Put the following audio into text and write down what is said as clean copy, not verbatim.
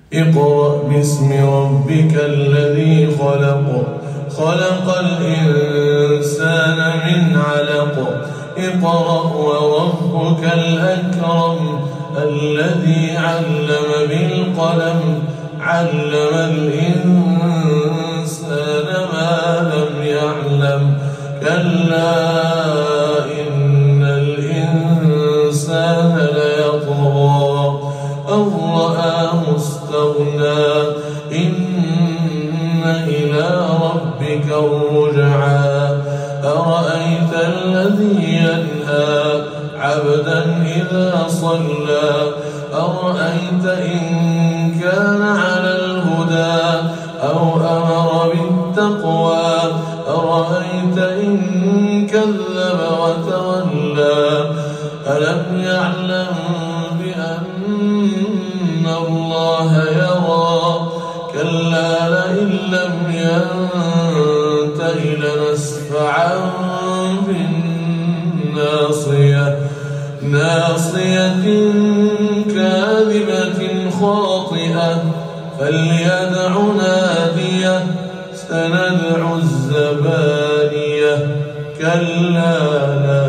اقرأ باسم ربك الذي خلق خلق الإنسان من علق اقرأ وربك الأكرم الذي علم بالقلم علم الإنسان ما لم يعلم كلا إن الإنسان ليطغى أن رآه استغنى إن إلى ربك الرجعى أرأيت الذي ينهى عبدا إذا صلى أرأيت إن كان على الهدى أو أمر بالتقوى أرأيت إن كذب وتولى ألم يعلم بأن الله يرى كلا لئن لم ينته لنسفعا بالناصية ناصية كاذبة خاطئة فليدع ناديه سندع الزبانية كلا لا